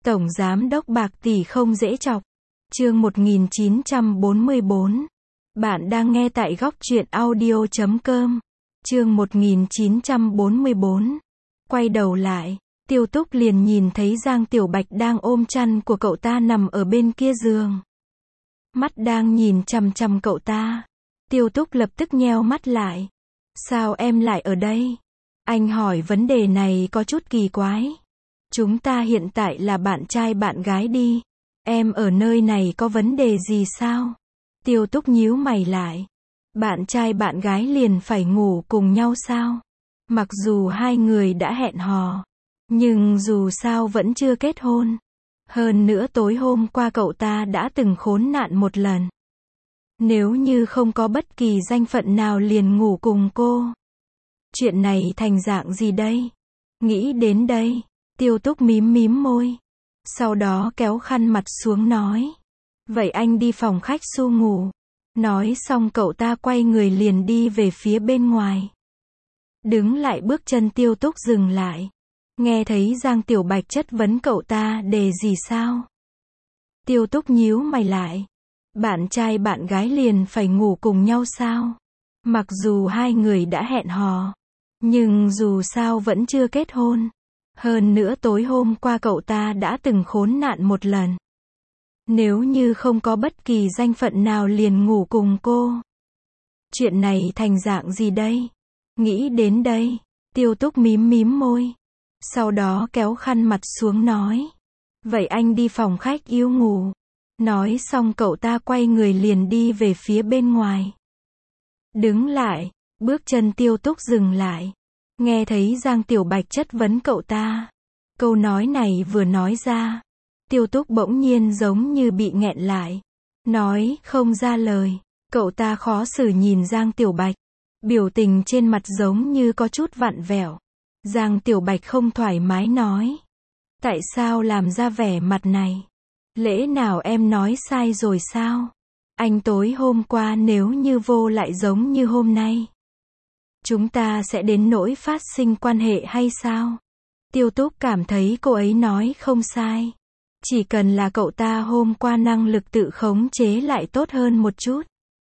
Tổng giám đốc bạc tỷ không dễ chọc. Chương 1944. Bạn đang nghe tại góc truyện audio.com. Chương 1944. Quay đầu lại, Tiêu Túc liền nhìn thấy Giang Tiểu Bạch đang ôm chăn của cậu ta nằm ở bên kia giường. Mắt đang nhìn chằm chằm cậu ta. Tiêu Túc lập tức nheo mắt lại. Sao em lại ở đây? Anh hỏi vấn đề này có chút kỳ quái. Chúng ta hiện tại là bạn trai bạn gái đi. Em ở nơi này có vấn đề gì sao? Tiêu Túc nhíu mày lại. Bạn trai bạn gái liền phải ngủ cùng nhau sao? Mặc dù hai người đã hẹn hò, nhưng dù sao vẫn chưa kết hôn. Hơn nữa tối hôm qua cậu ta đã từng khốn nạn một lần. Nếu như không có bất kỳ danh phận nào liền ngủ cùng cô, chuyện này thành dạng gì đây? Nghĩ đến đây, Tiêu Túc mím mím môi. Sau đó kéo khăn mặt xuống nói. Vậy anh đi phòng khách Su ngủ. Nói xong cậu ta quay người liền đi về phía bên ngoài. Đứng lại bước chân Tiêu Túc dừng lại. Nghe thấy Giang Tiểu Bạch chất vấn cậu ta đề gì sao? Tiêu Túc nhíu mày lại. Bạn trai bạn gái liền phải ngủ cùng nhau sao? Mặc dù hai người đã hẹn hò, nhưng dù sao vẫn chưa kết hôn. Hơn nữa tối hôm qua cậu ta đã từng khốn nạn một lần. Nếu như không có bất kỳ danh phận nào liền ngủ cùng cô, chuyện này thành dạng gì đây? Nghĩ đến đây, Tiêu Túc mím mím môi. Sau đó kéo khăn mặt xuống nói. Vậy anh đi phòng khách yêu ngủ. Nói xong cậu ta quay người liền đi về phía bên ngoài. Đứng lại, bước chân Tiêu Túc dừng lại. Nghe thấy Giang Tiểu Bạch chất vấn cậu ta. Câu nói này vừa nói ra, Tiêu Túc bỗng nhiên giống như bị nghẹn lại. Nói không ra lời. Cậu ta khó xử nhìn Giang Tiểu Bạch. Biểu tình trên mặt giống như có chút vặn vẹo. Giang Tiểu Bạch không thoải mái nói. Tại sao làm ra vẻ mặt này? Lẽ nào em nói sai rồi sao? Anh tối hôm qua nếu như vô lại giống như hôm nay, chúng ta sẽ đến nỗi phát sinh quan hệ hay sao? Tiêu Túc cảm thấy cô ấy nói không sai. Chỉ cần là cậu ta hôm qua năng lực tự khống chế lại tốt hơn một chút,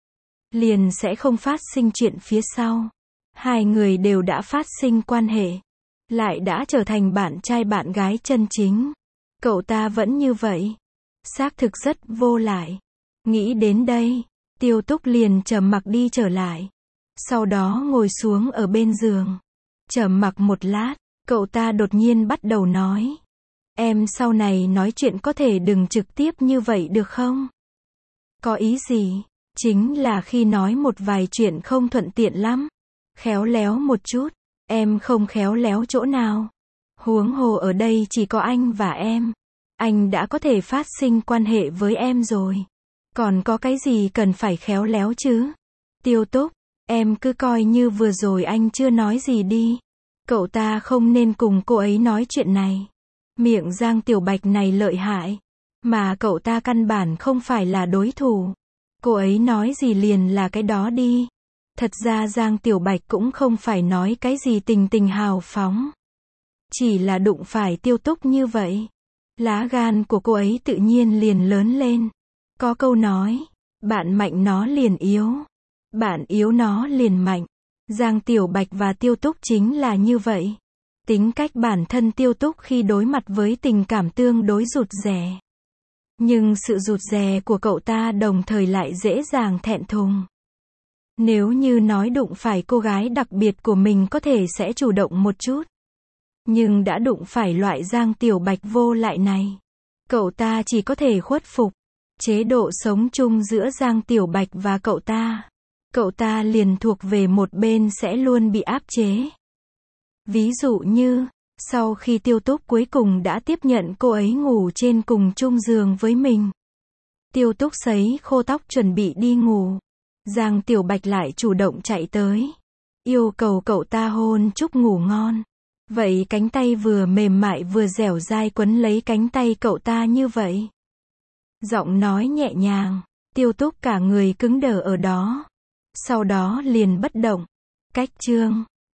liền sẽ không phát sinh chuyện phía sau. Hai người đều đã phát sinh quan hệ, lại đã trở thành bạn trai bạn gái chân chính. Cậu ta vẫn như vậy, xác thực rất vô lại. Nghĩ đến đây, Tiêu Túc liền trầm mặc đi trở lại. Sau đó ngồi xuống ở bên giường. Trầm mặc một lát, cậu ta đột nhiên bắt đầu nói. Em sau này nói chuyện có thể đừng trực tiếp như vậy được không? Có ý gì? Chính là khi nói một vài chuyện không thuận tiện lắm. Khéo léo một chút. Em không khéo léo chỗ nào. Huống hồ ở đây chỉ có anh và em. Anh đã có thể phát sinh quan hệ với em rồi. Còn có cái gì cần phải khéo léo chứ? Tiêu Túc, em cứ coi như vừa rồi anh chưa nói gì đi. Cậu ta không nên cùng cô ấy nói chuyện này. Miệng Giang Tiểu Bạch này lợi hại. Mà cậu ta căn bản không phải là đối thủ. Cô ấy nói gì liền là cái đó đi. Thật ra Giang Tiểu Bạch cũng không phải nói cái gì tình tình hào phóng. Chỉ là đụng phải Tiêu Túc như vậy. Lá gan của cô ấy tự nhiên liền lớn lên. Có câu nói, bạn mạnh nó liền yếu. Bạn yếu nó liền mạnh. Giang Tiểu Bạch và Tiêu Túc chính là như vậy. Tính cách bản thân Tiêu Túc khi đối mặt với tình cảm tương đối rụt rè. Nhưng sự rụt rè của cậu ta đồng thời lại dễ dàng thẹn thùng. Nếu như nói đụng phải cô gái đặc biệt của mình có thể sẽ chủ động một chút. Nhưng đã đụng phải loại Giang Tiểu Bạch vô lại này, cậu ta chỉ có thể khuất phục. Chế độ sống chung giữa Giang Tiểu Bạch và cậu ta liền thuộc về một bên sẽ luôn bị áp chế. Ví dụ như, sau khi Tiêu Túc cuối cùng đã tiếp nhận cô ấy ngủ trên cùng chung giường với mình. Tiêu Túc sấy khô tóc chuẩn bị đi ngủ. Giang Tiểu Bạch lại chủ động chạy tới. Yêu cầu cậu ta hôn chúc ngủ ngon. Vậy cánh tay vừa mềm mại vừa dẻo dai quấn lấy cánh tay cậu ta như vậy. Giọng nói nhẹ nhàng, Tiêu Túc cả người cứng đờ ở đó. Sau đó liền bất động. Cách chương